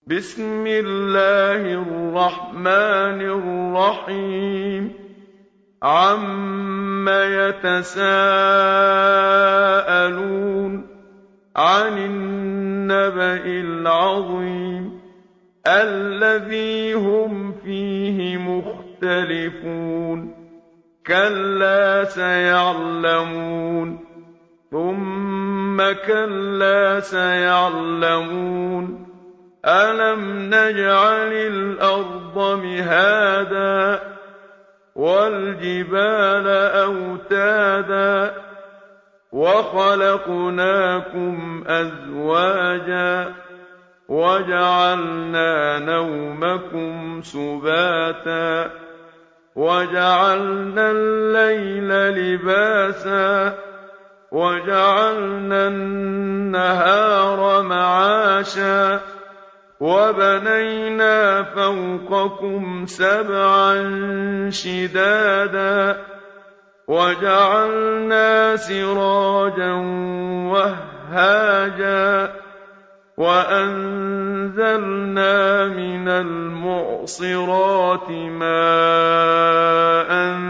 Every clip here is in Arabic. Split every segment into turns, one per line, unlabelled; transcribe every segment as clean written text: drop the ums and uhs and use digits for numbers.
بسم الله الرحمن الرحيم عم يتساءلون عن النبأ العظيم الذي هم فيه مختلفون كلا سيعلمون ثم كلا سيعلمون ألم نجعل الأرض مهادا والجبال أوتادا وخلقناكم أزواجا وجعلنا نومكم سباتا وجعلنا الليل لباسا وجعلنا النهار معاشا وبنينا فوقكم سبعا شدادا وجعلنا سراجا وهاجا وأنزلنا من المعصرات ماء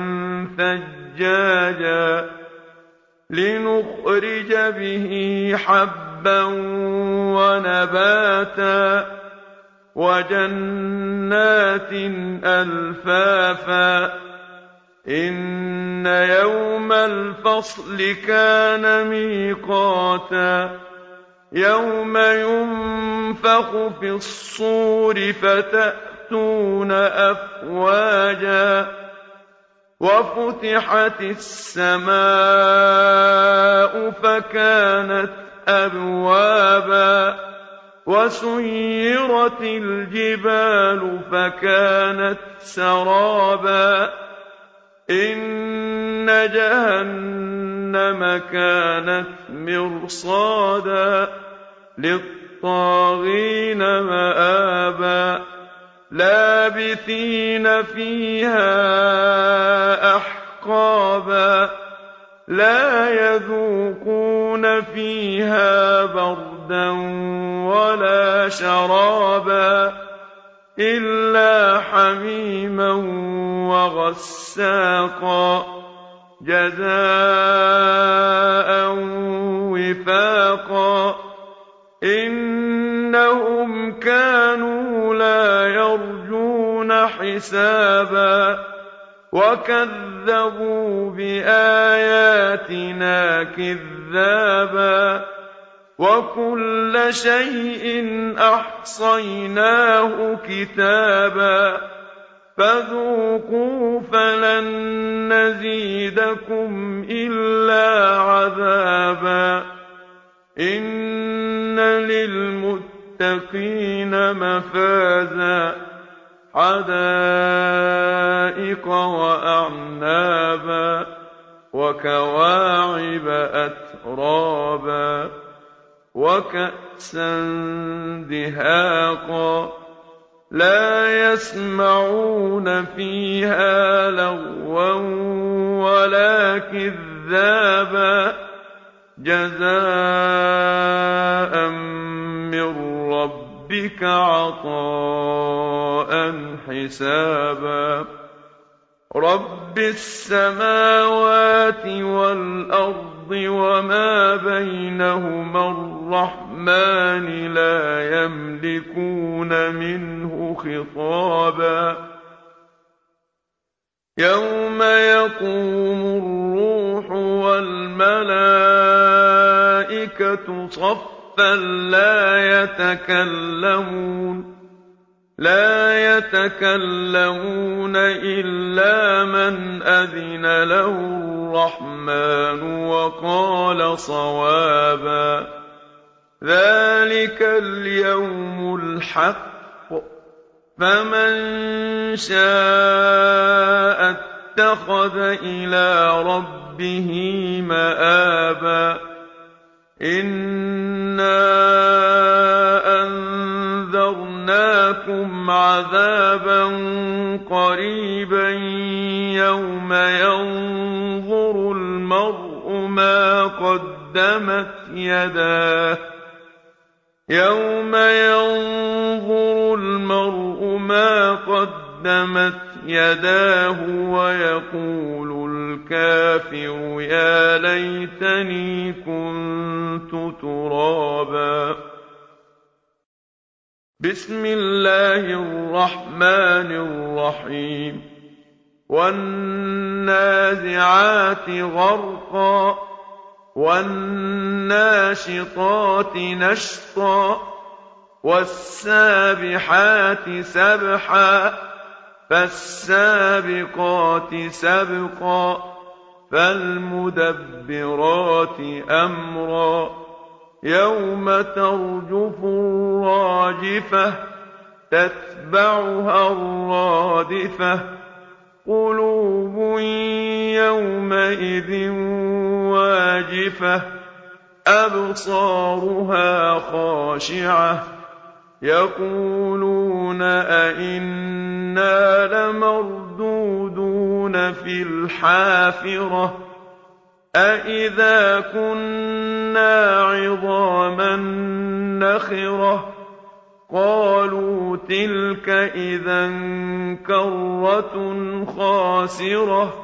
ثجاجا لنخرج به حبا ونباتا وجنات ألفافا إن يوم الفصل كان ميقاتا يوم ينفخ في الصور فتأتون أفواجا وفتحت السماء فكانت أبوابا وسيرت الجبال فكانت سرابا إن جهنم كانت مرصادا للطاغين مآبا لابثين فيها أحقابا لا يذوقون فيها بردا ولا شرابا إلا حميما وغساقا جزاء وفاقا إنهم كانوا لا يرجون حسابا وكذبوا بآياتنا كذابا وكل شيء أحصيناه كتابا فذوقوا فلن نزيدكم إلا عذابا إن للمتقين مفازا حدائق وأعنابا وكواعب أترابا وكأسا دهاقا لا يسمعون فيها لغوا ولا كذابا جزاء من ربك عطاء حسابا رب السماوات والأرض وما بينهما الرحمن لا يملكون منه خطابا يوم يقوم الروح والملائكة صفا لا يتكلمون إلا من أذن له الرحمن وقال صوابا ذلك اليوم الحق فمن شاء اتخذ إلى ربه مآبا إنا أنذرناكم عذابا قريبا يوم ينظر المرء ما قدمت يداه يوم ينظر ما قدمت يداه ويقول الكافر يا ليتني كنت ترابا. بسم الله الرحمن الرحيم. والنازعات غرقا والناشطات نشطا والسابحات سبحا فالسابقات سبقا فالمدبرات أمرا يوم ترجف الراجفة تتبعها الرادفة قلوب يومئذ واجفة أبصارها خاشعة يقولون أئنا لمردودون في الحافرة أئذا كنا عظاما نخرة قالوا تلك إذا كرة خاسرة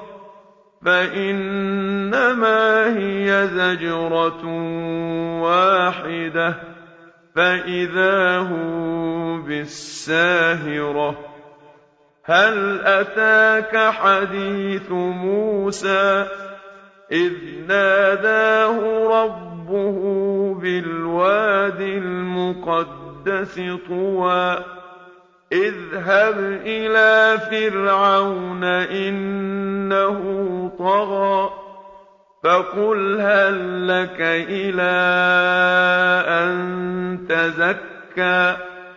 فإنما هي زجرة واحدة فإذا هم بالساهرة. هل أتاك حديث موسى إذ ناداه ربه بالواد المقدس طوى اذهب إلى فرعون إنه طغى فقل هل لك إلى أن تزكى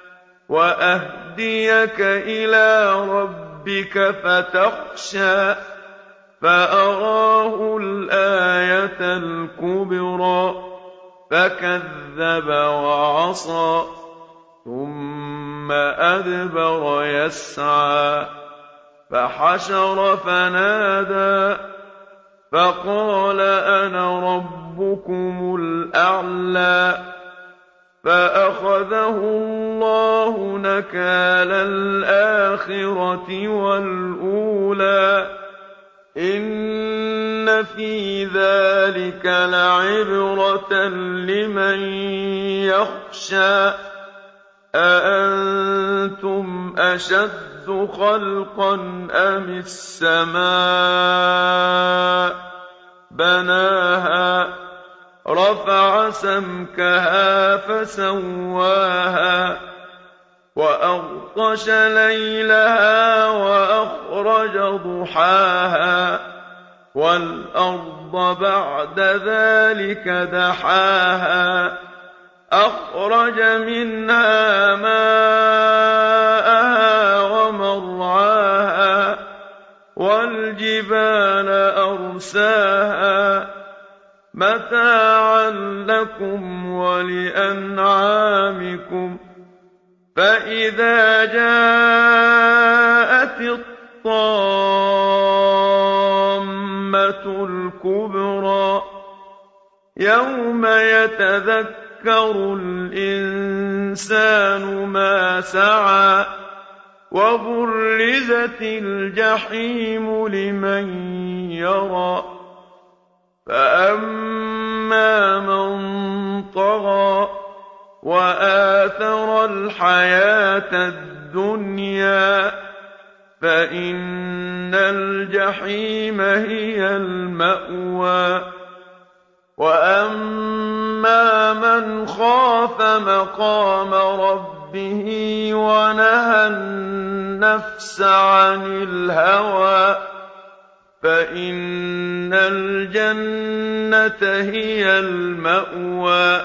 وأهديك إلى ربك فتخشى فأراه الآية الكبرى فكذب وعصى ثم أدبر يسعى فحشر فنادى فقال أنا ربكم الأعلى فأخذه الله نكال الآخرة والأولى إن في ذلك لعبرة لمن يخشى أأنتم أشد خلقا أم السماء بناها رفع سمكها فسواها وأغطش ليلها وأخرج ضحاها والأرض بعد ذلك دحاها أخرج منها ماءها ومرعاها والجبال أرساها متاعا لكم ولأنعامكم فإذا جاءت الطامة الكبرى يوم يتذكر الإنسان ما سعى وبرزت الجحيم لمن يرى فأما من طغى وآثر الحياة الدنيا فإن الجحيم هي المأوى وأما من خاف مقام ربه ونهى النفس عن الهوى فإن الجنة هي المأوى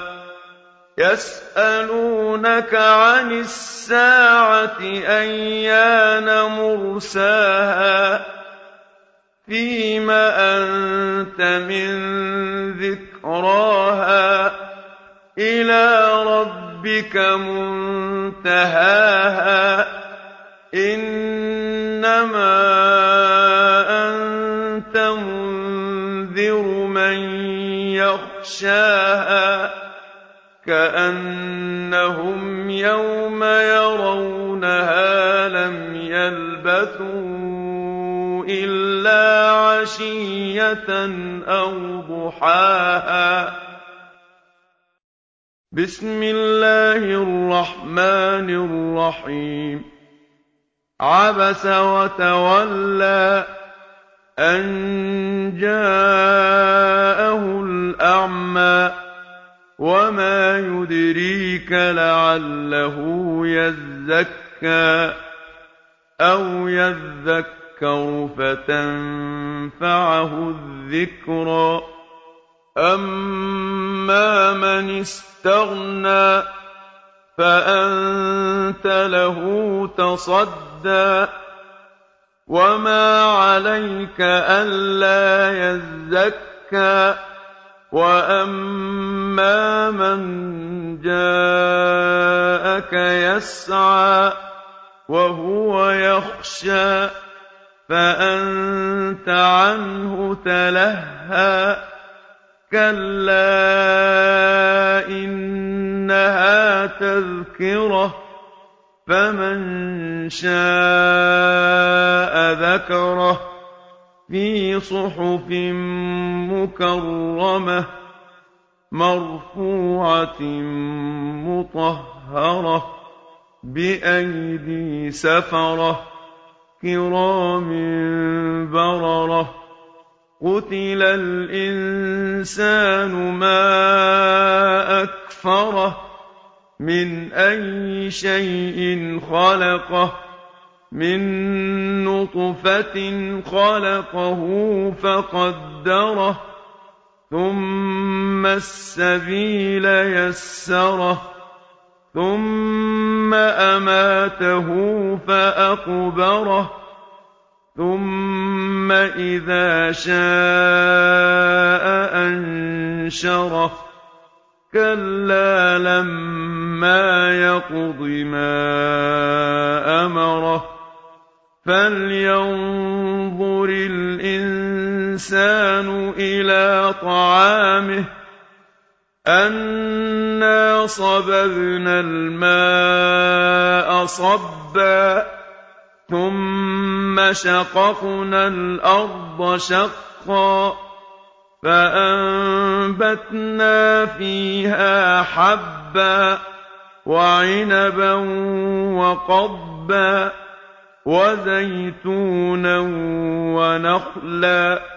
يسألونك عن الساعة أيان مرساها فيم أنت من ذكراها إلى ربك منتهاها إنما أنت منذر من يخشاها كأنهم يوم يرونها لم إِلَّا عَشِيَّةً أَوْ ضُحَاهَا بسم الله الرحمن الرحيم عبس وتولى أن جاءه الأعمى وما يدريك لعله يزكى أو يذكر فتنفعه الذكرى أما من استغنى فأنت له تصدى وما عليك ألا يزكى وأما من جاءك يسعى وهو يخشى فأنت عنه تلهى كلا إنها تذكرة فمن شاء ذكره في صحف مكرمة مرفوعة مطهرة بأيدي سفرة كرام بررة قتل الإنسان ما أكفره من أي شيء خلقه من نطفة خلقه فقدره ثم السبيل يسره ثم أماته فأقبره ثم إذا شاء أنشره كلا لما يقض ما أمره فلينظر الإنسان إلى طعامه أنا صببنا الماء صبا ثم شققنا الأرض شقا فأنبتنا فيها حبا وعنبا وقضبا وزيتونا ونخلا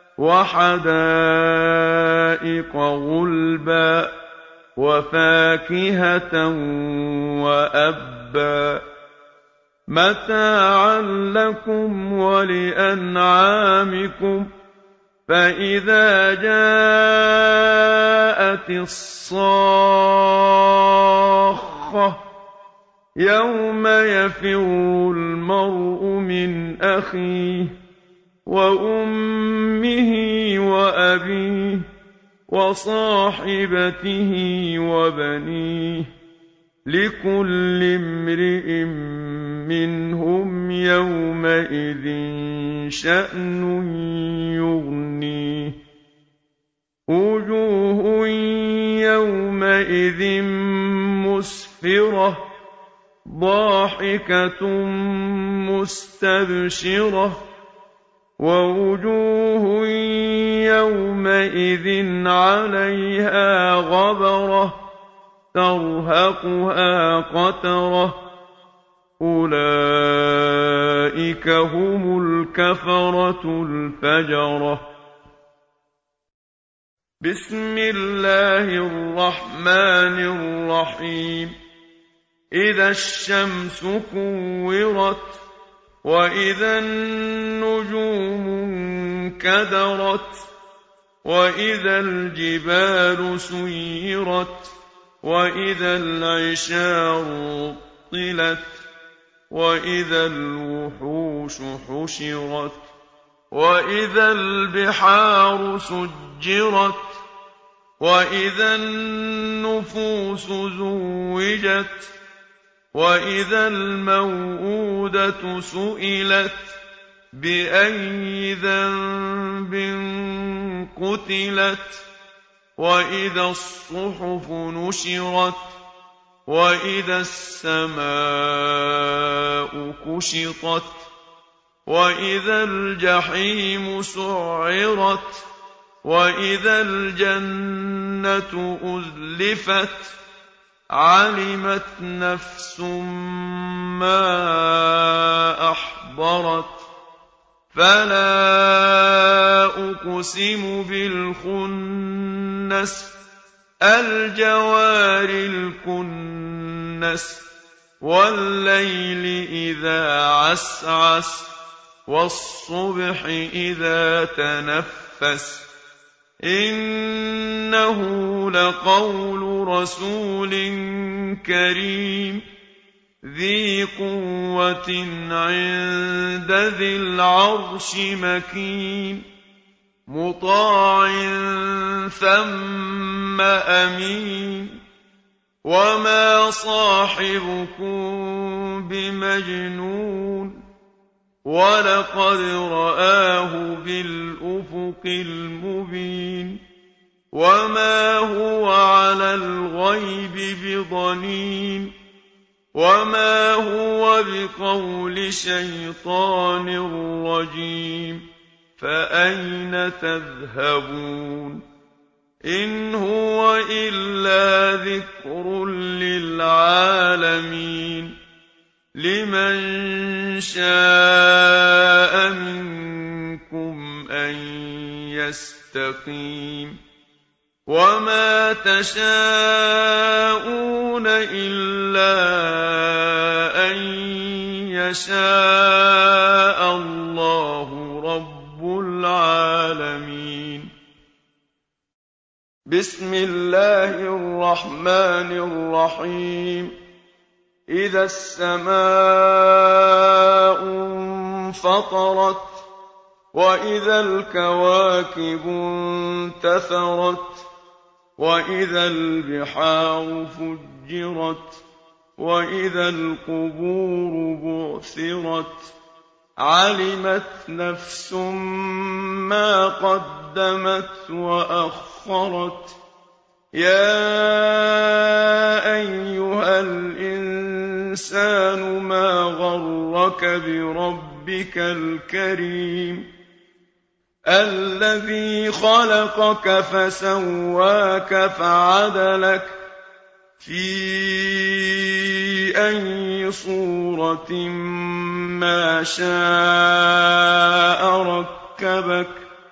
وحدائق غلبا وفاكهة وأبا متاعا لكم ولأنعامكم فإذا جاءت الصاخة يوم يفر المرء من أخيه وأمه وأبيه وصاحبته وبنيه لكل امرئ منهم يومئذ شأن يغنيه وجوه يومئذ مسفرة ضاحكة مستبشرة ووجوه يومئذ عليها غبرة ترهقها قترة أولئك هم الكفرة الفجرة بسم الله الرحمن الرحيم إذا الشمس كورت وإذا النجوم انكدرت وإذا الجبال سيرت وإذا العشار طلت وإذا الوحوش حشرت وإذا البحار سجرت وإذا النفوس زوجت وإذا الموءودة سئلت بأي ذنب قتلت وإذا الصحف نشرت وإذا السماء كشطت وإذا الجحيم سعرت وإذا الجنة أزلفت علمت نفس ما أحضرت فلا أقسم بالخنس الجوار الكنس والليل إذا عسعس والصبح إذا تنفس إنه لقول رسول كريم ذي قوة عند ذي العرش مكين مطاع ثم أمين وما صاحبكم بمجنون ولقد رآه بالأفق المبين وما هو على الغيب بضنين وما هو بقول شيطان رجيم فأين تذهبون إن هو إلا ذكر للعالمين لمن شاء منكم أن يستقيم وما تشاءون إلا أن يشاء الله رب العالمين بسم الله الرحمن الرحيم إذا السماء انفطرت وإذا الكواكب انتثرت وإذا البحار فجرت وإذا القبور بعثرت علمت نفس ما قدمت وأخرت يا أيها الإنسان ما غرك بربك الكريم الذي خلقك فسواك فعدلك في أي صورة ما شاء ركبك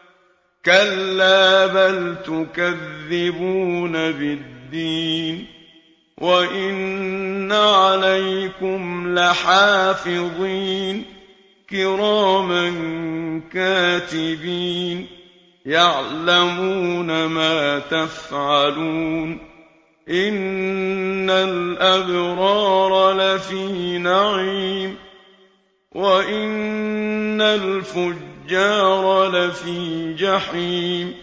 كلا بل تكذبون بالدين وإن عليكم لحافظين كراما كاتبين يعلمون ما تفعلون إن الأبرار لفي نعيم وإن الفجار لفي جحيم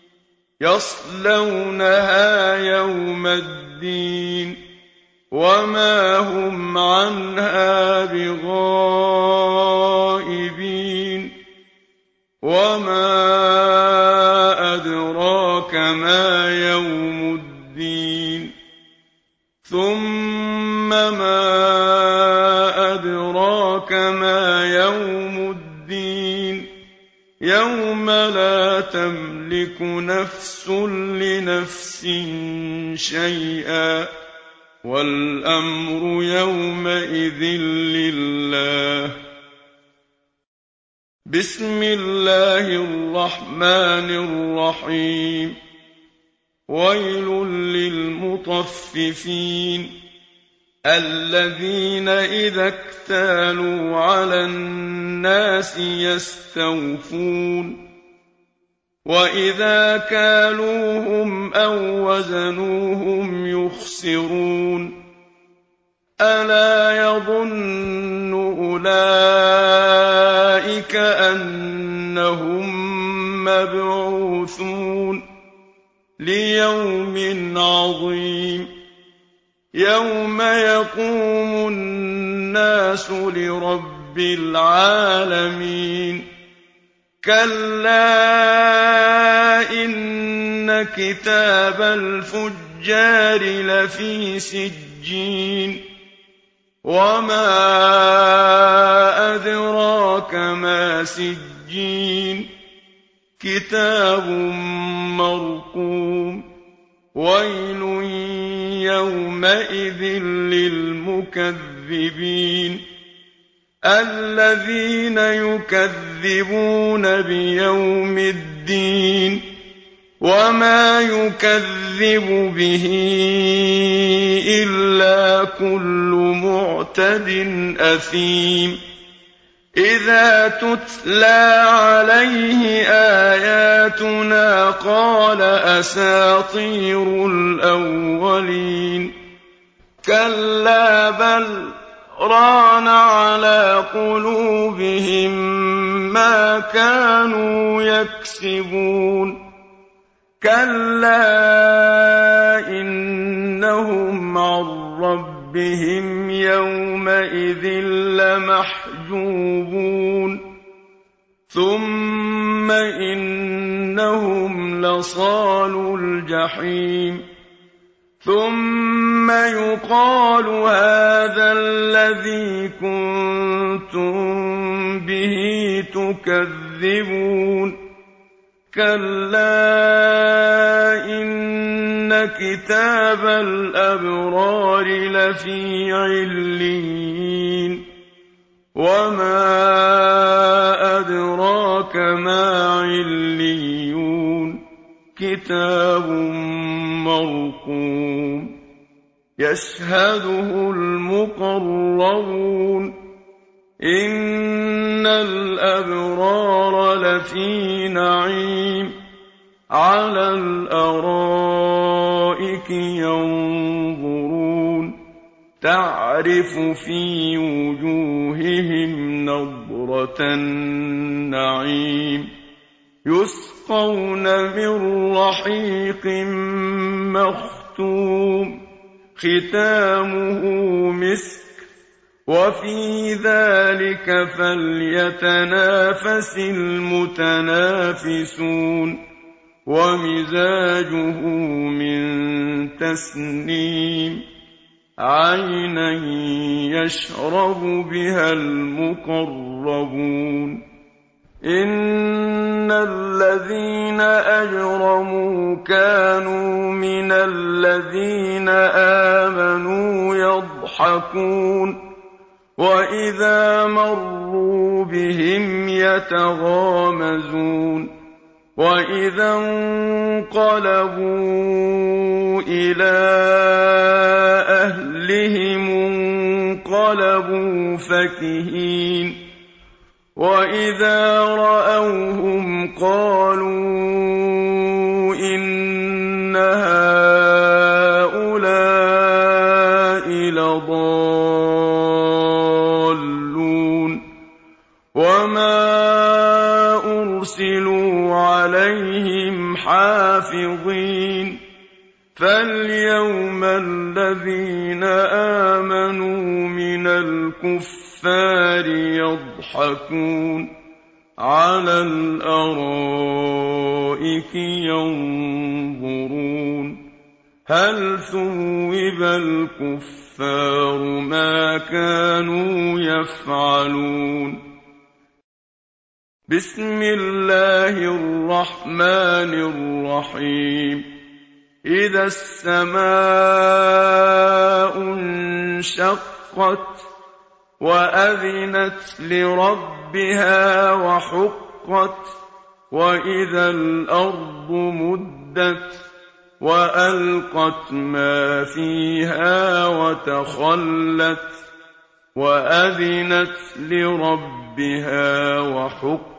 يصلونها يوم الدين وما هم عنها بغائبين وما أدراك ما يوم الدين ثم ما أدراك ما يوم الدين يوم لا تملك نفس لنفس شيئا والأمر يومئذ لله بسم الله الرحمن الرحيم ويل للمطففين الذين إذا اكتالوا على الناس يستوفون وإذا كالوهم أو وزنوهم يخسرون ألا يظن أولئك أنهم مبعوثون ليوم عظيم يوم يقوم الناس لرب العالمين كلا إن كتاب الفجار لفي سجين وما أدراك ما سِجِّينٍ كِتَابٌ مَّرْقُومٌ وَيْلٌ يَوْمَئِذٍ لِّلْمُكَذِّبِينَ الَّذِينَ يُكَذِّبُونَ بِيَوْمِ الدِّينِ وَمَا يُكَذِّبُ بِهِ إِلَّا كُلُّ مُعْتَدٍ أَثِيمٍ إِذَا تُتْلَىٰ عَلَيْهِ آيَاتُنَا قَالَ أَسَاطِيرُ الْأَوَّلِينَ كَلَّا بَلْ رَانَ عَلَىٰ قُلُوبِهِم مَّا كَانُوا يَكْسِبُونَ كَلَّا إِنَّهُمْ عَن رَّبِّهِمْ يَوْمَئِذٍ لَّمَحْجُوبُونَ ثُمَّ إِنَّهُمْ لَصَالُو الْجَحِيمِ ثُمَّ يُقَالُ هَٰذَا الَّذِي كُنتُم بِهِ تُكَذِّبُونَ كَلَّا إِنَّ كِتَابَ الْأَبْرَارِ لَفِي عِلِّيِّينَ وَمَا أَدْرَاكَ مَا عِلِّيُّونَ كِتَابٌ مَّرْقُومٌ يَشْهَدُهُ الْمُقَرَّبُونَ إِنَّ الْأَبْرَارَ لَفِي نَعِيمٍ عَلَى الْأَرَائِكِ يَنظُرُونَ تَعْرِفُ فِي وُجُوهِهِمْ نَضْرَةَ النَّعِيمِ يُسْقَوْنَ مِن رَّحِيقٍ مَّخْتُومٍ خِتَامُهُ مِسْكٌ وَفِي ذَلِكَ فَلْيَتَنَافَسِ الْمُتَنَافِسُونَ وَمِزَاجُهُ مِن تَسْنِيمٍ عَيْنًا يَشْرَبُ بِهَا الْمُقَرَّبُونَ إِنَّ الَّذِينَ أَجْرَمُوا كَانُوا مِنَ الَّذِينَ آمَنُوا يَضْحَكُونَ وَإِذَا مَرُّوا بِهِمْ يَتَغَامَزُونَ وَإِذَا انقَلَبُوا إِلَىٰ أَهْلِهِمُ انقَلَبُوا فَكِهِينَ وَإِذَا رَأَوْهُمْ قَالُوا إِنَّ هَٰؤُلَاءِ لَضَالُّونَ وَمَا أُرْسِلُوا عَلَيْهِمْ حَافِظِينَ فَالْيَوْمَ الَّذِينَ آمَنُوا مِنَ الْكُفَّارِ يَضْحَكُونَ عَلَى الْأَرَائِكِ يَنظُرُونَ هَلْ ثُوِّبَ الْكُفَّارُ مَا كَانُوا يَفْعَلُونَ بسم الله الرحمن الرحيم إذا السماء انشقت وأذنت لربها وحقت وإذا الأرض مدت وألقت ما فيها وتخلت وأذنت لربها وحقت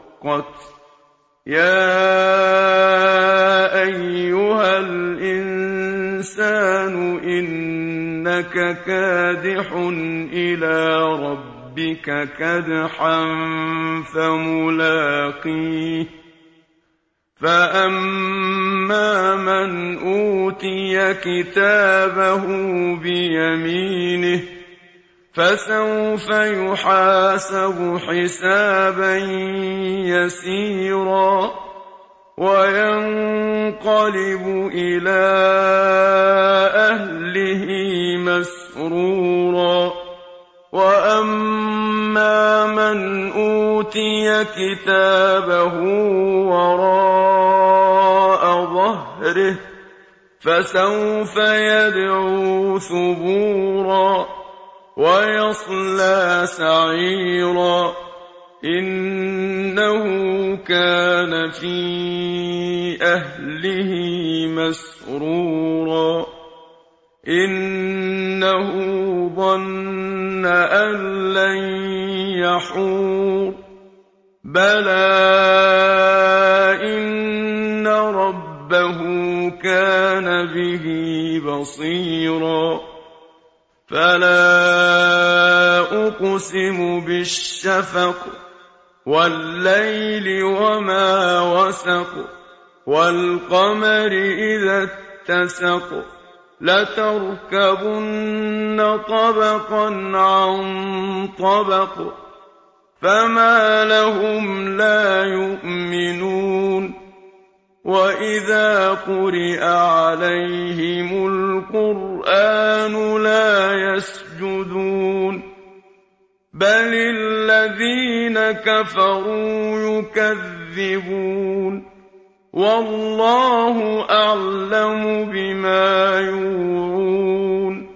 يا أيها الإنسان إنك كادح إلى ربك كدحا فملاقيه فأما من أوتي كتابه بيمينه فسوف يحاسب حسابا يسيرا وينقلب إلى أهله مسرورا وَأَمَّا مَنْ أُوتِيَ كِتَابَهُ وَرَاءَ ظَهْرِهِ فَسَوْفَ يَدْعُو ثُبُورًا وَيَصْلَىٰ سَعِيرًا إِنَّهُ كَانَ فِي أَهْلِهِ مَسْرُورًا إِنَّهُ ظَنَّ أَن لَّن يَحُورَ بَلَىٰ إِنَّ رَبَّهُ كَانَ بِهِ بَصِيرًا فَلَا أُقْسِمُ بِالشَّفَقِ وَاللَّيْلِ وَمَا وَسَقَ وَالْقَمَرِ إِذَا اتَّسَقَ لَتَرْكَبُنَّ طَبَقًا عَن طَبَقٍ فَمَا لَهُمْ لَا يُؤْمِنُونَ وَإِذَا قُرِئَ عَلَيْهِمُ الْقُرْآنُ لَا يَسْجُدُونَ بَلِ الَّذِينَ كَفَرُوا يُكَذِّبُونَ وَاللَّهُ أَعْلَمُ بِمَا يُوعُونَ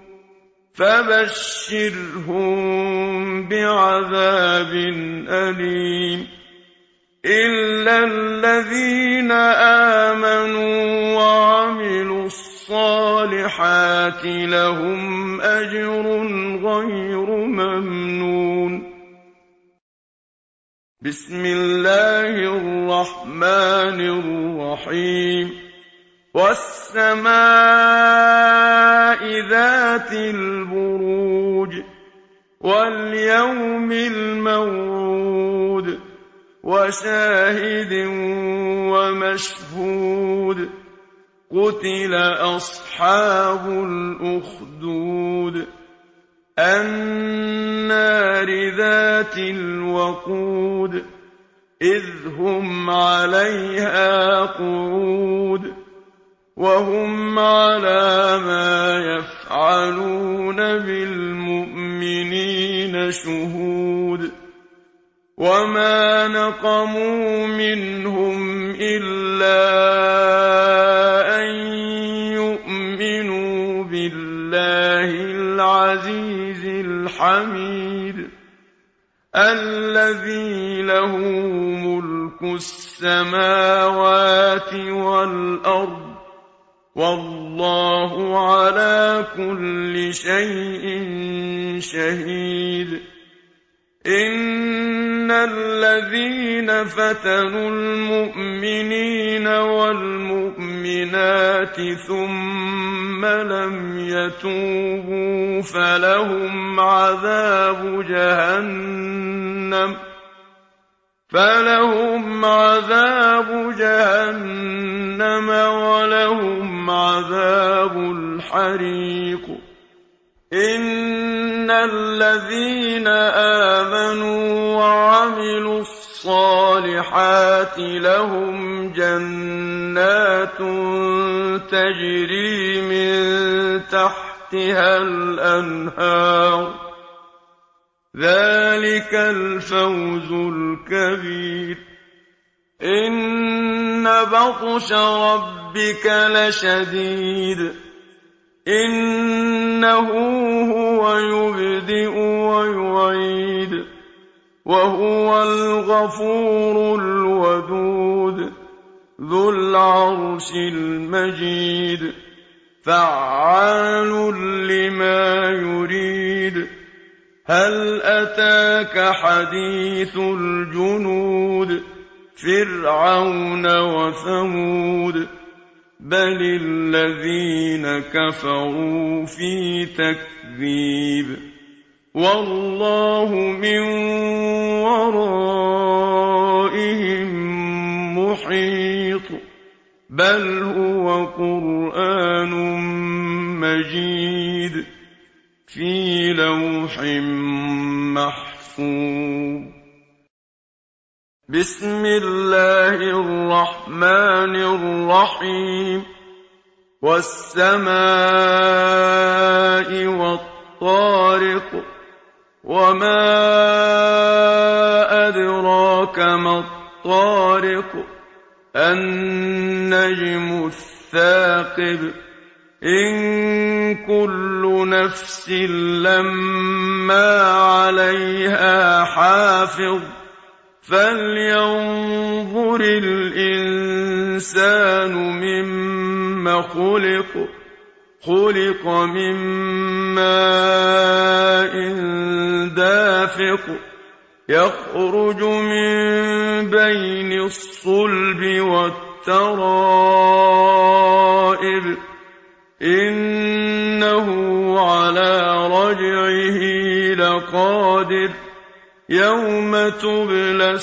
فَبَشِّرْهُم بِعَذَابٍ أَلِيمٍ إِلَّا الَّذِينَ آمَنُوا وَعَمِلُوا الصَّالِحَاتِ لَهُمْ أَجْرٌ غَيْرُ مَمْنُونٍ بسم الله الرحمن الرحيم وَالسَّمَاءِ ذَاتِ الْبُرُوجِ وَالْيَوْمِ الْمَوْعُودِ وَشَاهِدٍ وَمَشْهُودٍ قُتِلَ أَصْحَابُ الْأُخْدُودِ النَّارِ ذَاتِ الْوَقُودِ إِذْ هُمْ عَلَيْهَا قُعُودٌ وَهُمْ عَلَىٰ مَا يَفْعَلُونَ بِالْمُؤْمِنِينَ شُهُودٌ وَمَا نَقَمُوا مِنْهُمْ إِلَّا أَن يُؤْمِنُوا بِاللَّهِ الْعَزِيزِ الْحَمِيدِ الَّذِي لَهُ مُلْكُ السَّمَاوَاتِ وَالْأَرْضِ وَاللَّهُ عَلَىٰ كُلِّ شَيْءٍ شَهِيدٌ إِنَّ الَّذِينَ فَتَنُوا الْمُؤْمِنِينَ وَالْمُؤْمِنَاتِ ثُمَّ لَمْ يَتُوبُوا فَلَهُمْ عَذَابُ جَهَنَّمَ وَلَهُمْ عَذَابُ الْحَرِيقِ إِنَّ الَّذِينَ آمَنُوا وَعَمِلُوا الصَّالِحَاتِ لَهُمْ جَنَّاتٌ تَجْرِي مِن تَحْتِهَا الْأَنْهَارُ ذَٰلِكَ الْفَوْزُ الْكَبِيرُ إِنَّ بَطْشَ رَبِّكَ لَشَدِيدٌ إِنَّهُ هُوَ يُبْدِئُ وَيُعِيدُ وَهُوَ الْغَفُورُ الْوَدُودُ ذُو الْعَرْشِ الْمَجِيدُ فَعَّالٌ لِّمَا يُرِيدُ هَلْ أَتَاكَ حَدِيثُ الْجُنُودِ فِرْعَوْنَ وَثَمُودَ بَلِ الَّذِينَ كَفَرُوا فِي تَكْذِيبٍ وَاللَّهُ مِن وَرَائِهِم مُّحِيطٌ بَلْ هُوَ قُرْآنٌ مَّجِيدٌ فِي لَوْحٍ مَّحْفُوظٍ بسم الله الرحمن الرحيم وَالسَّمَاءِ وَالطَّارِقِ وما أدراك ما الطارق النجم الثاقب إن كل نفس لما عليها حافظ فلينظر الإنسان مما خلق من ماء دافق يخرج من بين الصلب والترائب إنه على رجعه لقادر يوم تبلى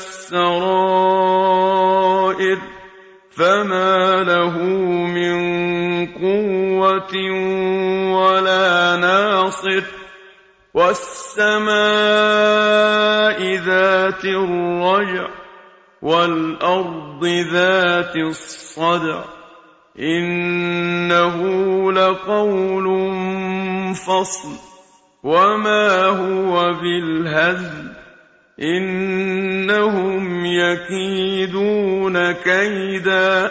السرائر فما له من قوة ولا ناصر والسماء ذات الرجع والأرض ذات الصدع إنه لقول فصل وما هو بالهزل إنهم يكيدون كيدا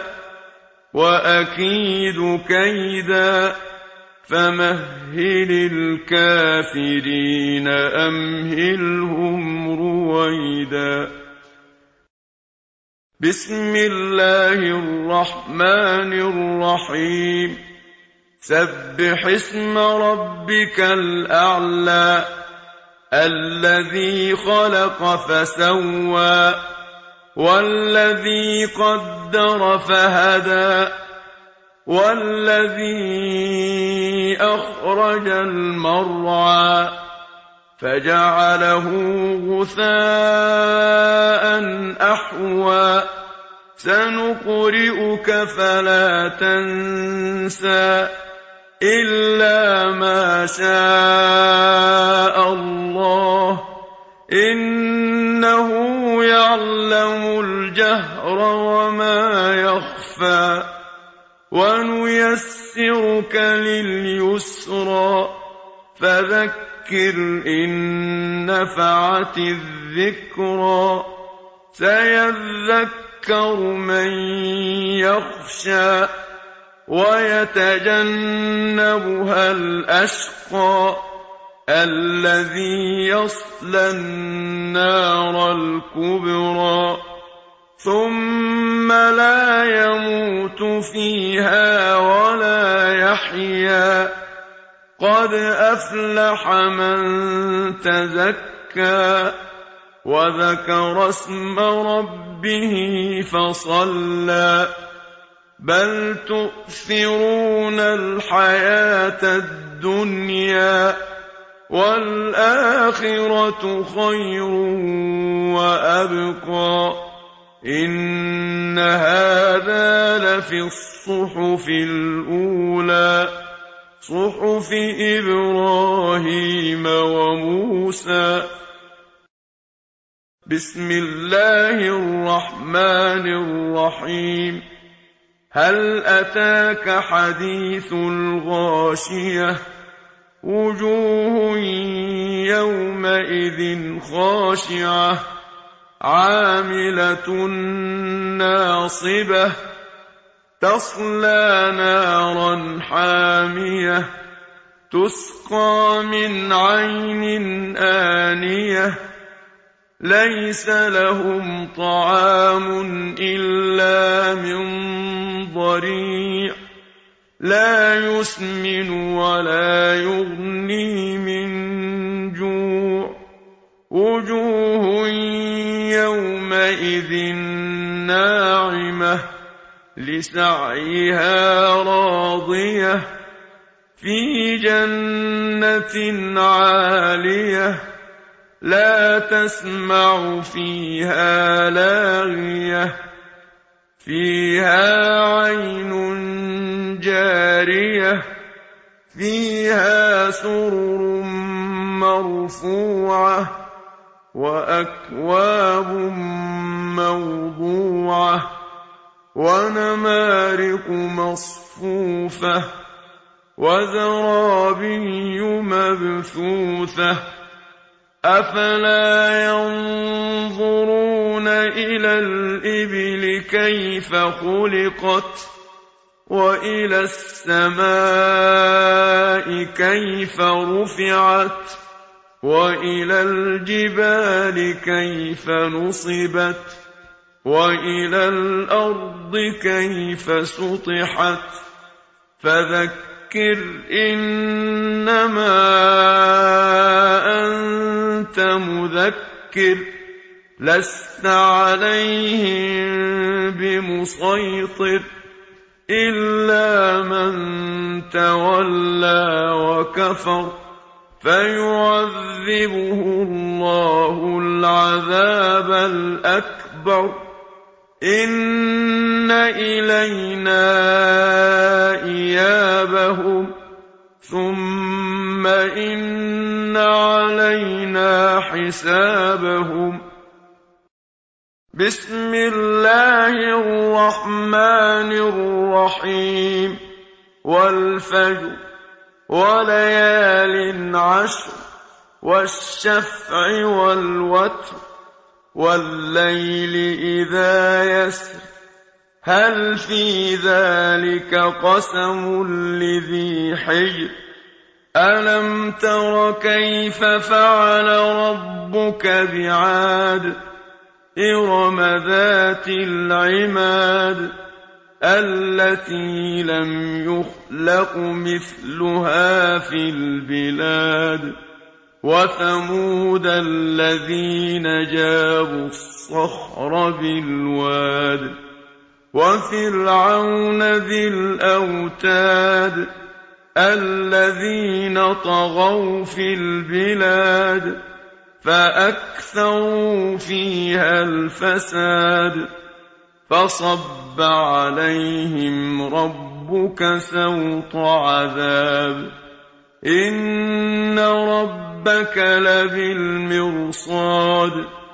وأكيد كيدا فمهل الكافرين أمهلهم رويدا بسم الله الرحمن الرحيم سبح اسم ربك الأعلى الذي خلق فسوى والذي قدر فهدى والذي أخرج المرعى فجعله غثاء أحوى سنقرئك فلا تنسى إلا ما شاء الله إنه يعلم الجهر وما يخفى ونيسرك لليسرى فذكر إن نفعت الذكرى سيذكر من يخشى ويتجنبها الأشقى الذي يصلى النار الكبرى ثم لا يموت فيها ولا يحيا قد أفلح من تزكى وذكر اسم ربه فصلى بل تؤثرون الحياة الدنيا والآخرة خير وأبقى إن هذا لفي الصحف الأولى صحف إبراهيم وموسى بسم الله الرحمن الرحيم هل أتاك حديث الغاشية وجوه يومئذ خاشعة عاملة ناصبة تصلى نارا حامية تسقى من عين آنية ليس لهم طعام إلا من ضريع لا يسمن ولا يغني من جوع وجوه يومئذ ناعمة لسعيها راضية في جنة عالية لا تسمع فيها لاغية فيها عين جارية فيها سرر مرفوعة وأكواب موضوعة ونمارق مصفوفة وزرابي مبثوثة أَفَلَا يَنظُرُونَ إِلَى الْإِبِلِ كَيْفَ خُلِقَتْ وَإِلَى السَّمَاءِ كَيْفَ رُفِعَتْ وَإِلَى الْجِبَالِ كَيْفَ نُصِبَتْ وَإِلَى الْأَرْضِ كَيْفَ سُطِحَتْ فَذَكِّرْ إِنَّمَا أَنتَ مُذَكِّرٌ لَّسْتَ عَلَيْهِم بِمُصَيْطِرٍ إِلَّا مَن تَوَلَّىٰ وَكَفَرَ فَيُعَذِّبُهُ اللَّهُ الْعَذَابَ الْأَكْبَرَ إِنَّ إِلَيْنَا إِيَابَهُمْ ثُمَّ إِنَّ عَلَيْنَا حِسَابَهُم بسم الله الرحمن الرحيم والفجر وليال عشر والشفع والوتر والليل إذا يسر هل في ذلك قسم لذي حجر ألم تر كيف فعل ربك بعاد إرم ذات العماد التي لم يخلق مثلها في البلاد وثمود الذين جابوا الصخر بالواد وفرعون ذي الأوتاد الذين طغوا في البلاد فأكثروا فيها الفساد فصب عليهم ربك سوط عذاب إن ربك لبالمرصاد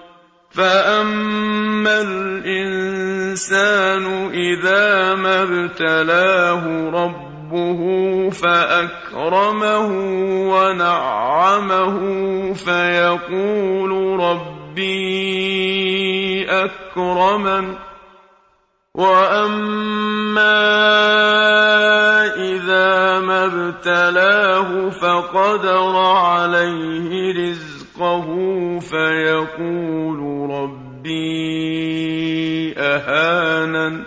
فأما الإنسان إذا ما ابتلاه ربه فأكرمه ونعمه فيقول ربي أكرمن وأما إذا ما ابتلاه فقدر عليه رزقه فيقول ربي أهانن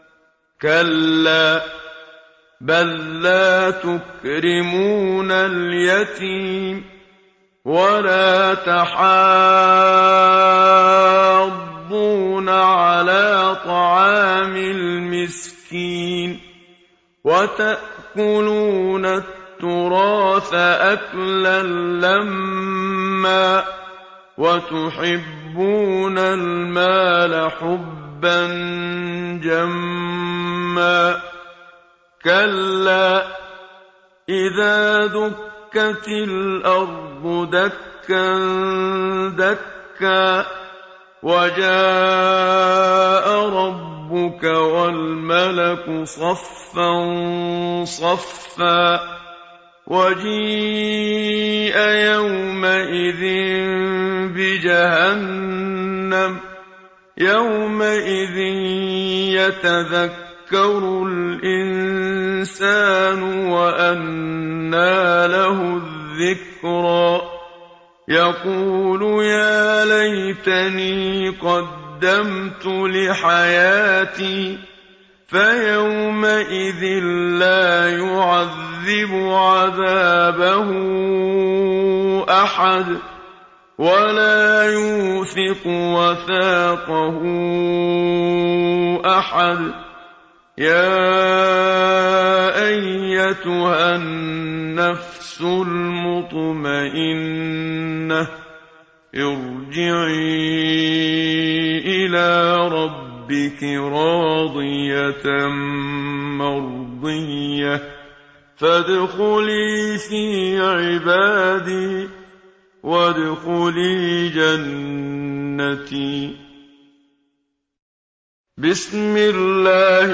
كلا بل لا تكرمون اليتيم ولا تحاضون على طعام المسكين وتأكلون التراث أكلا لما وتحبون المال حبا جما كلا إذا دكت الأرض دكا دكا وجاء ربك والملك صفا صفا وجيء يومئذ بجهنم يومئذ يتذكر الإنسان وأنى له الذكرى يقول يا ليتني قدمت لحياتي فيومئذ لا يعذب عذابه أحد ولا يوثق وثاقه أحد يا أيتها النفس المطمئنة ارجعي إلى ربك راضية مرضية فادخلي في عبادي وادخلي جنتي بسم الله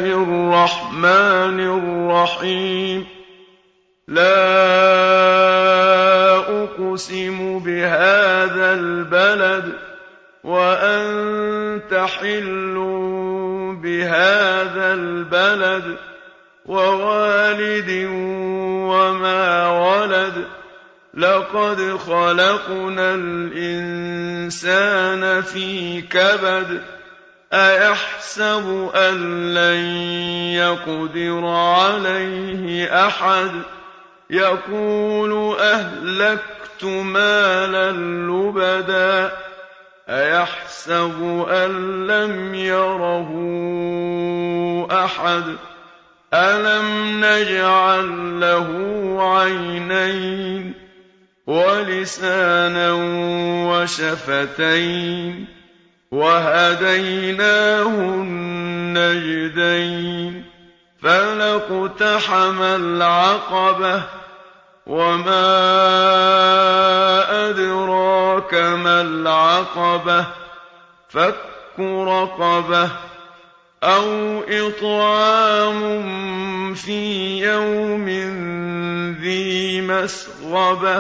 الرحمن الرحيم لا أقسم بهذا البلد وأنت حل بهذا البلد ووالد وما ولد لقد خلقنا الإنسان في كبد أيحسب أن لن يقدر عليه أحد يقول أهلكت مالا لبدا أيحسب أن لم يره أحد ألم نجعل له عينين ولسانا وشفتين وهديناه النجدين فلاقتحم العقبة وما أدراك ما العقبة فك رقبة أو إطعام في يوم ذي مسغبة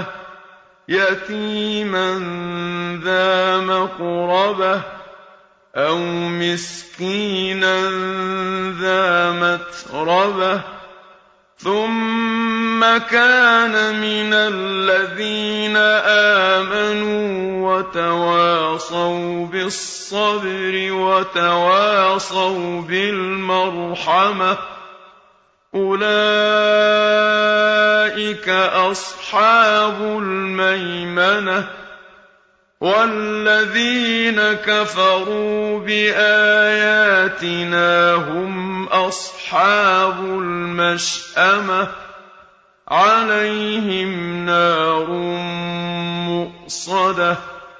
يتيما ذا مقربة أو مسكينا ذا متربة ثم كان من الذين آمنوا وتواصوا بالصبر وتواصوا بالمرحمة أولئك أصحاب الميمنة والذين كفروا بآياتنا هم أصحاب المشأمة عليهم نار مؤصدة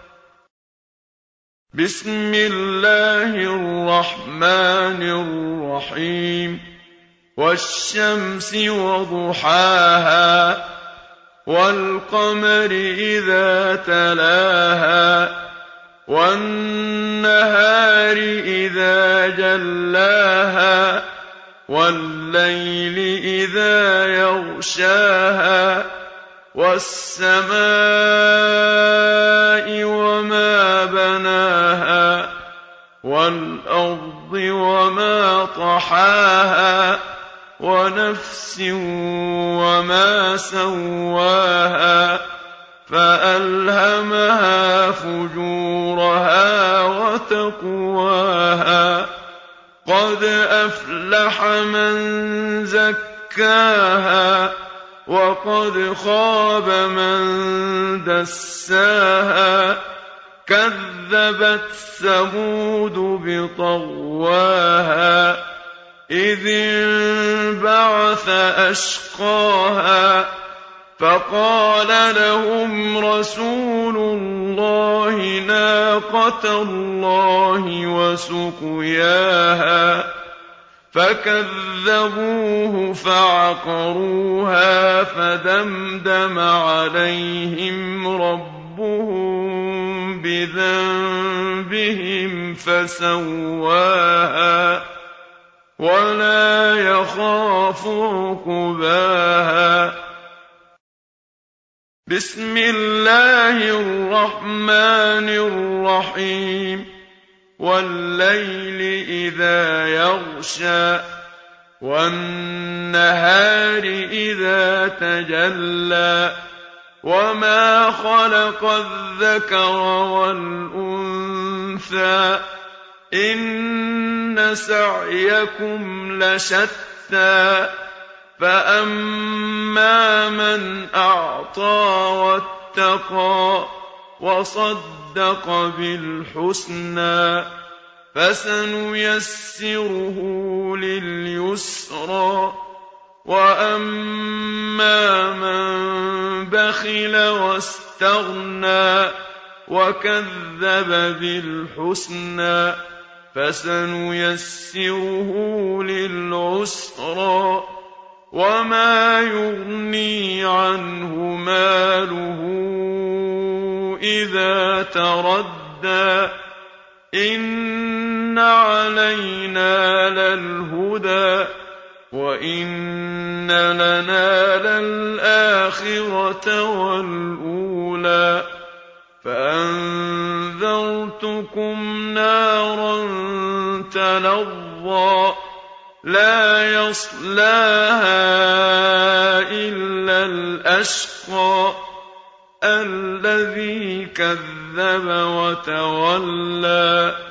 بسم الله الرحمن الرحيم والشمس وضحاها والقمر إذا تلاها والنهار إذا جلاها والليل إذا يغشاها والسماء وما بناها والأرض وما طحاها ونفس وما سواها فألهمها فجورها وتقواها قد أفلح من زكاها وقد خاب من دساها كذبت ثمود بطغواها إذ انبعث أشقاها فقال لهم رسول الله ناقة الله وسقياها فكذبوه فعقروها فدمدم عليهم ربهم بذنبهم فسواها ولا يخاف عقباها بسم الله الرحمن الرحيم والليل إذا يغشى والنهار إذا تجلى وما خلق الذكر والأنثى إن سعيكم لشتى فأما من أعطى واتقى وصدق بالحسنى فسنيسره لليسرى وأما من بخل واستغنى وكذب بالحسنى فسنيسره للعسرى وما يغني عنه ماله إذا تردى إن علينا للهدى وَإِنَّ لَنَا لَلْآخِرَةَ وَالْأُولَىٰ فَأَنذَرْتُكُمْ نَارًا تَلَظَّىٰ لَا يَصْلَاهَا إِلَّا الْأَشْقَى الَّذِي كَذَّبَ وَتَوَلَّىٰ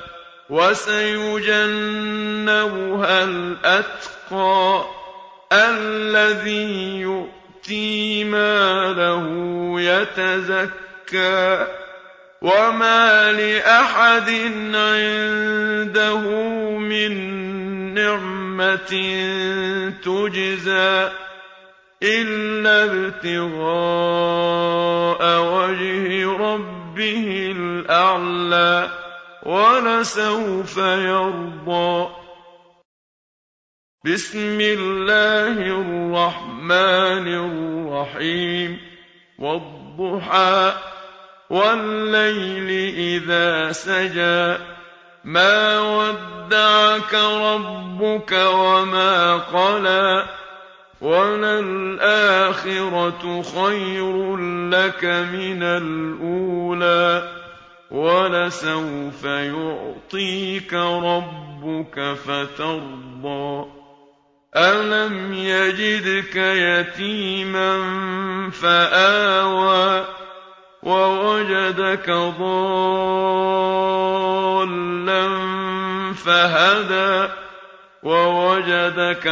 وَسَيُجَنَّبُهَا الْأَتْقَى الَّذِي يُؤْتِي مَالَهُ يَتَزَكَّىٰ وَمَا لِأَحَدٍ عِندَهُ مِن نِّعْمَةٍ تُجْزَىٰ إِلَّا ابْتِغَاءَ وَجْهِ رَبِّهِ الْأَعْلَىٰ وَلَسَوْفَ يَرْضَىٰ بسم الله الرحمن الرحيم وَالضُّحَىٰ وَاللَّيْلِ إِذَا سَجَىٰ مَا وَدَّعَكَ رَبُّكَ وَمَا قَلَىٰ وَلَلْآخِرَةُ خَيْرٌ لَّكَ مِنَ الْأُولَىٰ وَلَسَوْفَ يُعْطِيكَ رَبُّكَ فَتَرْضَىٰ أَلَمْ يَجِدْكَ يَتِيمًا فَآوَىٰ وَوَجَدَكَ ضَالًّا فَهَدَىٰ وَوَجَدَكَ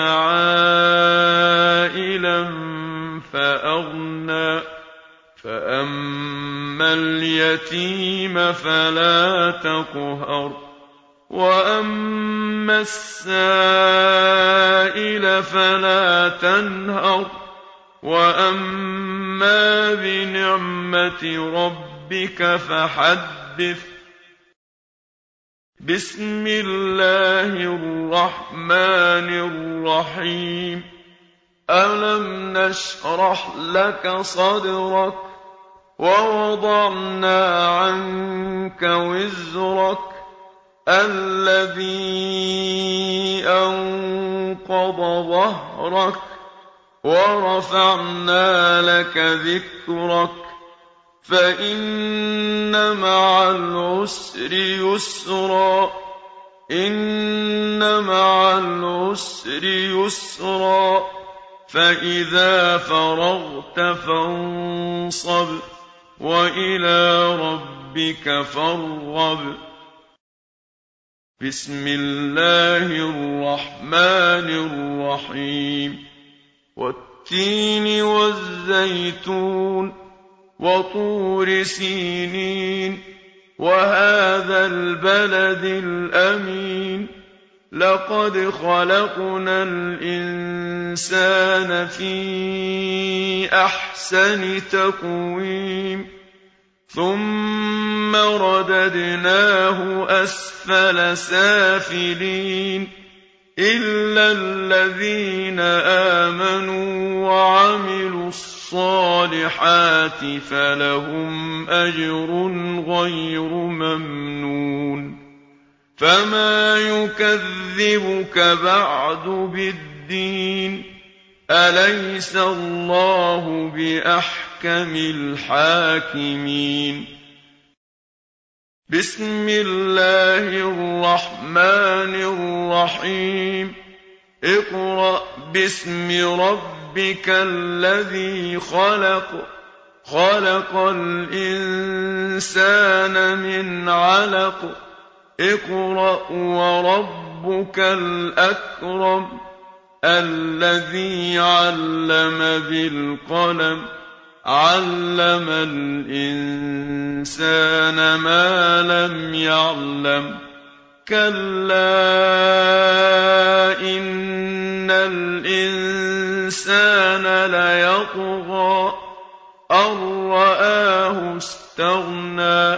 عَائِلًا فَأَغْنَىٰ فَأَمَّا الْيَتِيمَ فَلَا تَقْهَرْ وَأَمَّا السَّائِلَ فَلَا تَنْهَرْ وَأَمَّا بِنِعْمَةِ رَبِّكَ فَحَدِّثْ بسم الله الرحمن الرحيم ألم نشرح لك صدرك ووضعنا عنك وزرك الذي أنقض ظهرك ورفعنا لك ذكرك فإن مع العسر يسرا إن مع العسر يسرا فإذا فرغت فانصب وإلى ربك فارغب بسم الله الرحمن الرحيم والتين والزيتون وطور سينين وهذا البلد الأمين لقد خلقنا الإنسان في أحسن تقويم ثم رددناه أسفل سافلين إلا الذين آمنوا وعملوا الصالحات فلهم أجر غير ممنون فما يكذبك بعد بالدين أليس الله بأحكم الحاكمين بسم الله الرحمن الرحيم اقرأ باسم ربك الذي خلق خلق الإنسان من علق اقرأ وربك الأكرم الذي علم بالقلم علم الإنسان ما لم يعلم كلا إن الإنسان ليطغى أن رآه استغنى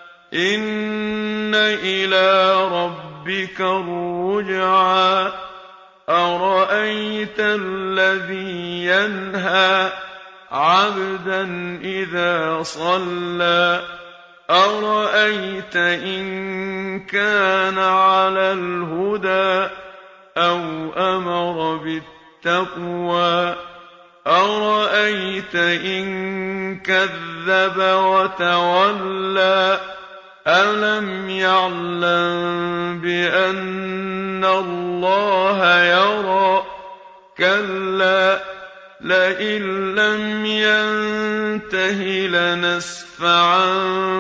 إن إلى ربك الرجعى أرأيت الذي ينهى عبدا إذا صلى أرأيت إن كان على الهدى أو أمر بالتقوى التَّقْوَىٰ أَرَأَيْتَ إِن كَذَّبَ وَتَوَلَّىٰ أَلَمْ يَعْلَم بِأَنَّ اللَّهَ يَرَىٰ كَلَّا لَئِن لَّمْ يَنتَهِ لَنَسْفَعًا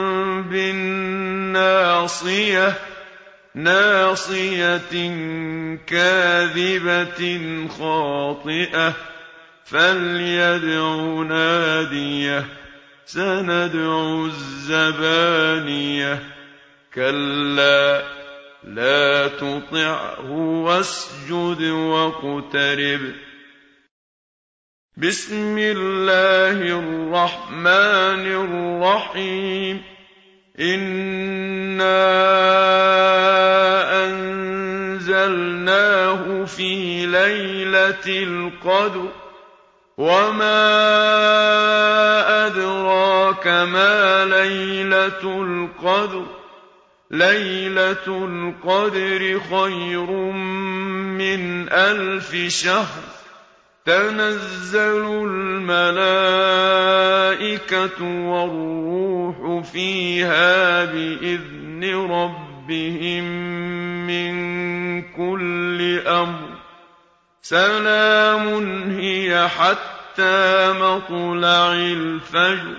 بِالنَّاصِيَةِ نَاصِيَةٍ كَاذِبَةٍ خَاطِئَةٍ فَلْيَدْعُ نَادِيَهُ سَنَدْعُ الزَّبَانِيَةَ كَلَّا لَا تُطِعْهُ وَاسْجُدْ وَاقْتَرِب بسم الله الرحمن الرحيم إِنَّا أَنزَلْنَاهُ فِي لَيْلَةِ الْقَدْرِ وَمَا أَدْرَاكَ مَا لَيْلَةُ الْقَدْرِ لَيْلَةُ الْقَدْرِ خَيْرٌ مِّنْ أَلْفِ شَهْرٍ تَنَزَّلُ الْمَلَائِكَةُ وَالرُّوحُ فِيهَا بِإِذْنِ رَبِّهِم مِّن كُلِّ أَمْرٍ سَلَامٌ هِيَ حَتَّىٰ مَطْلَعِ الْفَجْرِ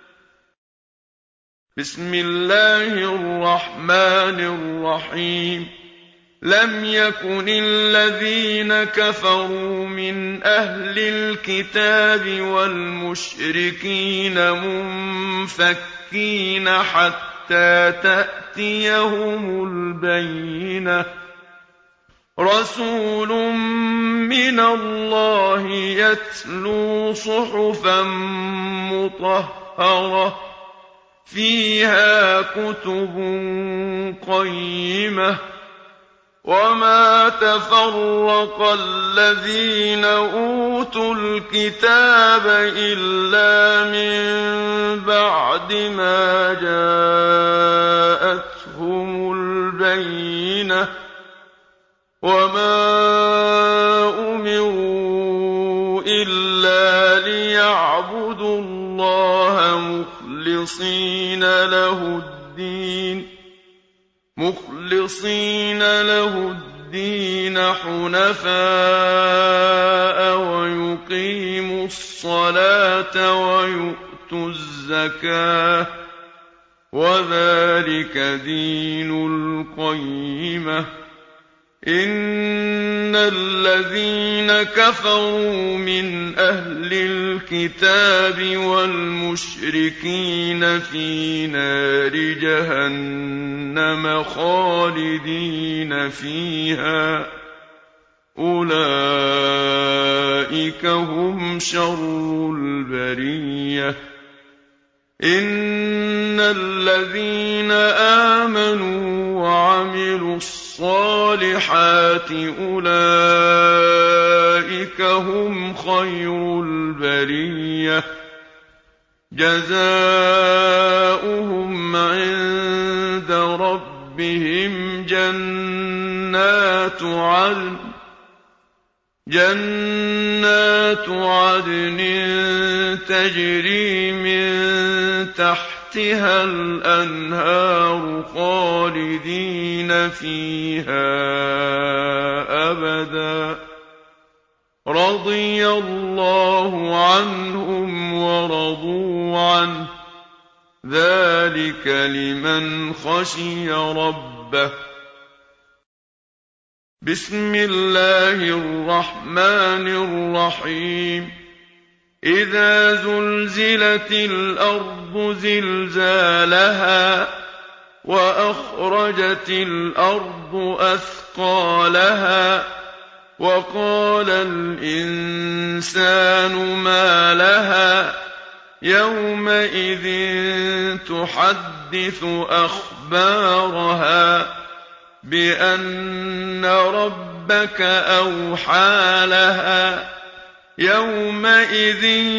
بسم الله الرحمن الرحيم لم يكن الذين كفروا من أهل الكتاب والمشركين منفكين حتى تأتيهم البينة رسول من الله يتلو صحفا مطهرة فيها كتب قيمة وما تفرق الذين أوتوا الكتاب إلا من بعد ما جاءتهم البينة وما أمروا إلا ليعبدوا الله مخلصين له الدين حنفاء ويقيموا الصلاة ويؤتوا الزكاة وذلك دين القيمة إن الذين كفروا من أهل الكتاب والمشركين في نار جهنم خالدين فيها أولئك هم شر البرية إن الذين آمنوا وعملوا الصالحات أولئك هم خير البرية جزاؤهم عند ربهم جنات عدن تجري من تحتها الأنهار خالدين فيها أبدا رضي الله عنهم ورضوا عنه ذلك لمن خشي ربه بسم الله الرحمن الرحيم إذا زلزلت الأرض زلزالها وأخرجت الأرض أثقالها وقال الإنسان ما لها يومئذ تحدث أخبارها بأن ربك أوحى لها يومئذ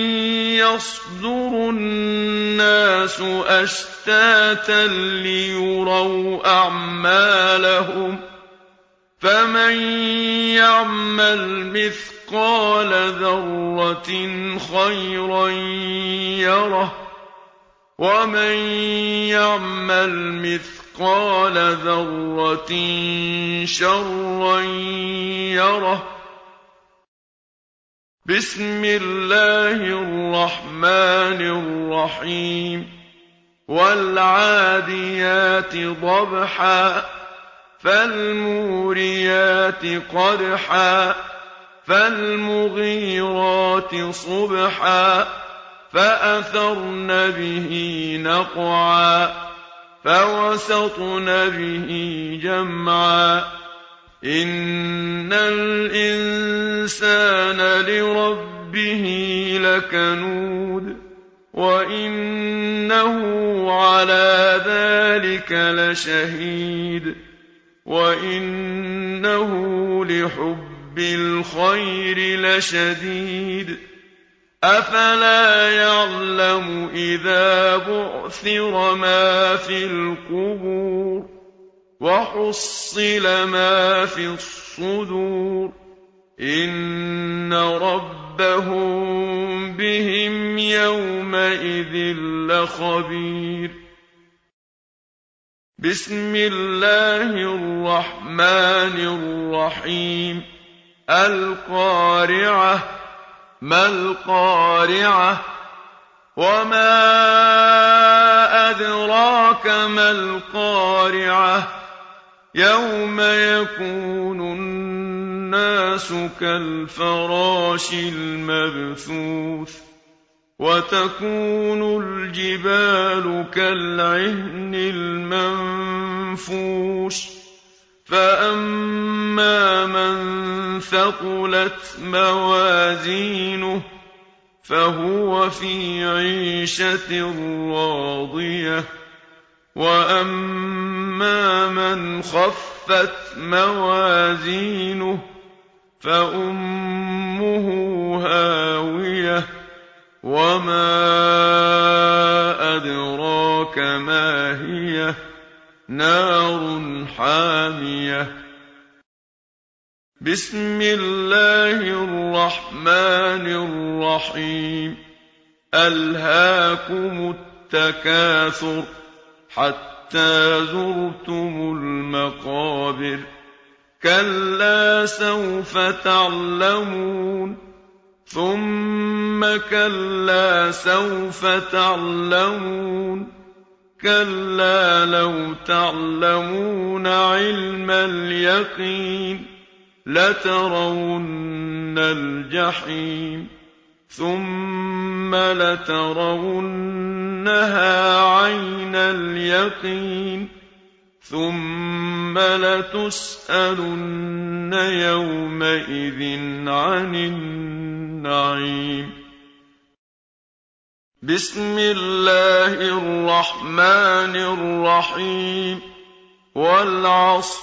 يصدر الناس أشتاتا ليروا أعمالهم فمن يعمل مثقال ذرة خيرا يره ومن يعمل مثقال ذرة شرا يره. بسم الله الرحمن الرحيم. والعاديات ضبحا فالموريات قدحا فالمغيرات صبحا فأثرن به نقعا فوسطن به جمعا. إن الإنسان لربه لكنود وإنه على ذلك لشهيد وإنه لحب الخير لشديد. أفلا يعلم إذا بعثر ما في القبور وحصل ما في الصدور إن ربهم بهم يومئذ لخبير. بسم الله الرحمن الرحيم. القارعة ما القارعة وما أدراك ما القارعة يوم يكون الناس كالفراش المبثوث وتكون الجبال كالعهن المنفوش. فأما من ثقلت موازينه فهو في عيشة راضية وأما من خفت موازينه فأمه هاوية وما أدراك ما هي نار حامية. بسم الله الرحمن الرحيم. ألهاكم التكاثر حتى زرتم المقابر كلا سوف تعلمون ثم كلا سوف تعلمون كلا لو تعلمون علم اليقين لترون الجحيم ثم لترونها عين اليقين ثم لتسألن يومئذ عن النعيم. بسم الله الرحمن الرحيم. والعصر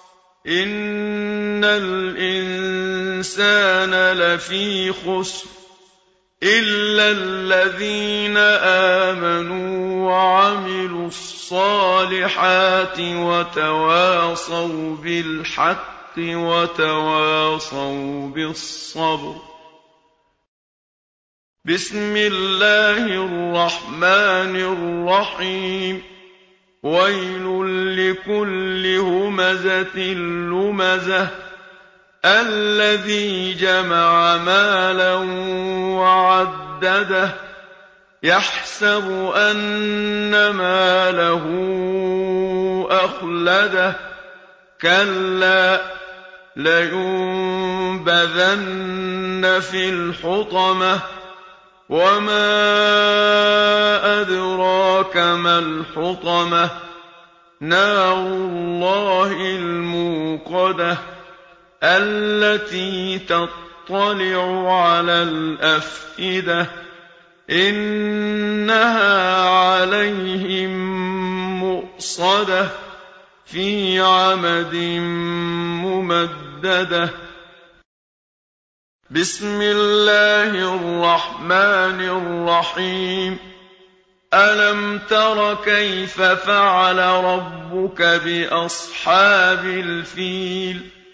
إن الإنسان لفي خسر إلا الذين آمنوا وعملوا الصالحات وتواصوا بالحق وتواصوا بالصبر. بسم الله الرحمن الرحيم. ويل لكل همزة لمزة الذي جمع مالا وعدده يحسب أن ماله أخلده كلا لينبذن في الحطمة وما أدراك ما الحطمة نار الله الموقدة التي تطلع على الأفئدة إنها عليهم مؤصدة في عمد ممددة. بسم الله الرحمن الرحيم. ألم تر كيف فعل ربك بأصحاب الفيل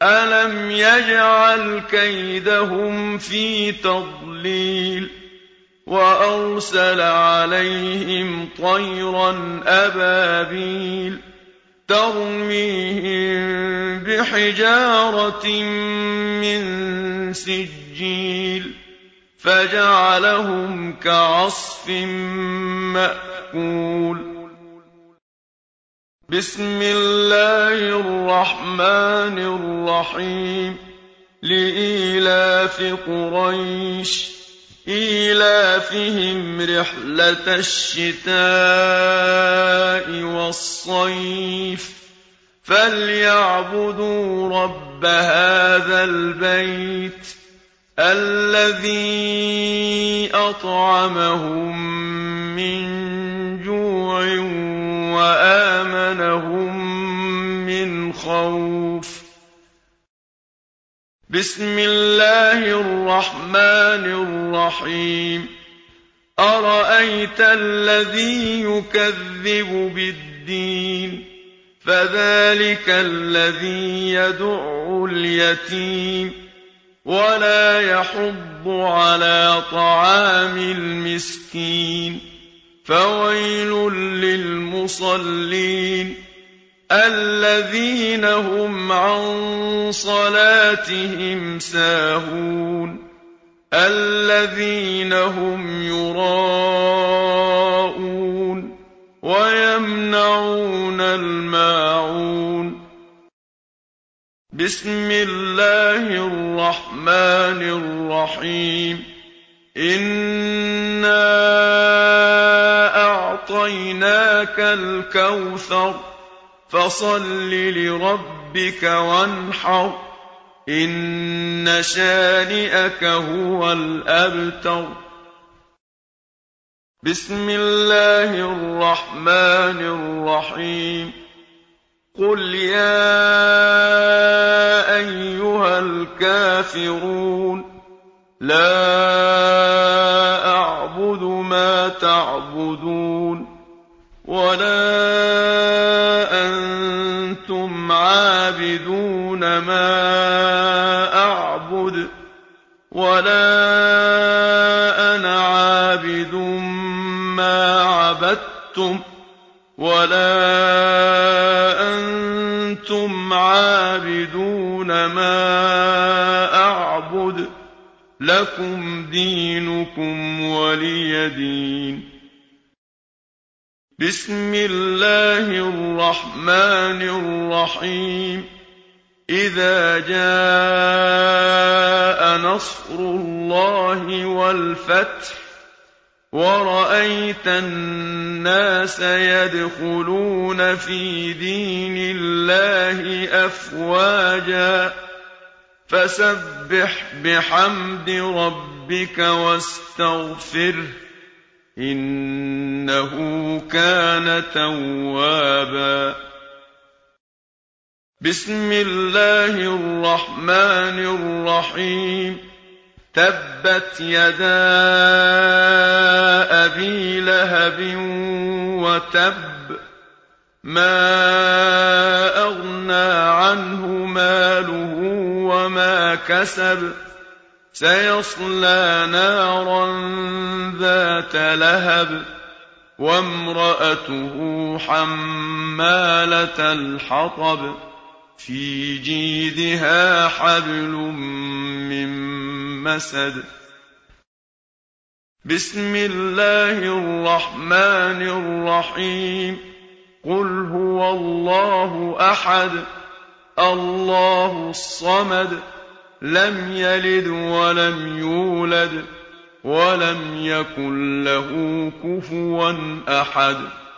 أَلَمْ يَجْعَلْ كَيْدَهُمْ فِي تَضْلِيلٍ وَأَرْسَلَ عَلَيْهِمْ طَيْرًا أَبَابِيلَ تَرْمِيهِم بِحِجَارَةٍ مِّن سِجِّيلٍ فَجَعَلَهُمْ كَعَصْفٍ مَّأْكُولٍ بسم الله الرحمن الرحيم لإيلاف قريش إيلافهم رحلة الشتاء والصيف فليعبدوا رب هذا البيت الذي أطعمهم من جوع وآمنهم من خوف بسم الله الرحمن الرحيم أرأيت الذي يكذب بالدين فذلك الذي يدع اليتيم ولا يحض على طعام المسكين فويل للمصلين الذين هم عن صلاتهم ساهون الذين هم يراءون ويمنعون الماعون بسم الله الرحمن الرحيم إنا أعطيناك الكوثر فصل لربك وانحر إن شانئك هو الأبتر بسم الله الرحمن الرحيم قل يا أيها الكافرون لا أعبد ما تعبدون ولا أنتم عابدون ما أعبد ولا أنا عابد ما عبدتم ولا أنتم عابدون ما أعبد لكم دينكم ولي دين بسم الله الرحمن الرحيم إذا جاء نصر الله والفتح ورأيت الناس يدخلون في دين الله أفواجا فسبح بحمد ربك واستغفره إنه كان توابا بسم الله الرحمن الرحيم تبت يدا أبي لهب وتب ما أغنى عنه ماله وما كسب سيصلى نارا ذات لهب وامرأته حمالة الحطب في جيدها حبل من مسد بسم الله الرحمن الرحيم قل هو الله أحد الله الصمد لم يلد ولم يولد ولم يكن له كفوا أحد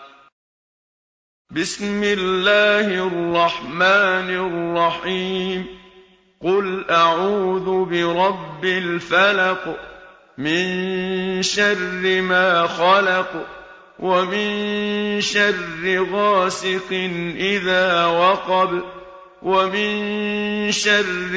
بسم الله الرحمن الرحيم قل أعوذ برب الفلق من شر ما خلق ومن شر غاسق إذا وقب ومن شر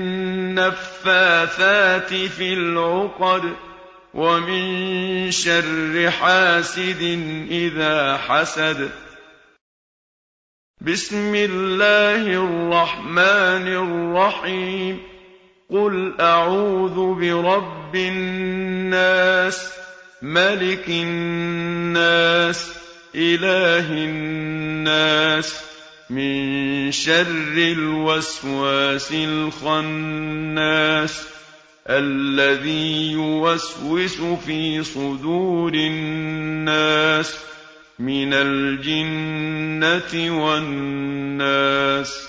النفاثات في العقد ومن شر حاسد إذا حسد بسم الله الرحمن الرحيم قل أعوذ برب الناس ملك الناس إله الناس من شر الوسواس الخناس الذي يوسوس في صدور الناس من الجنة والناس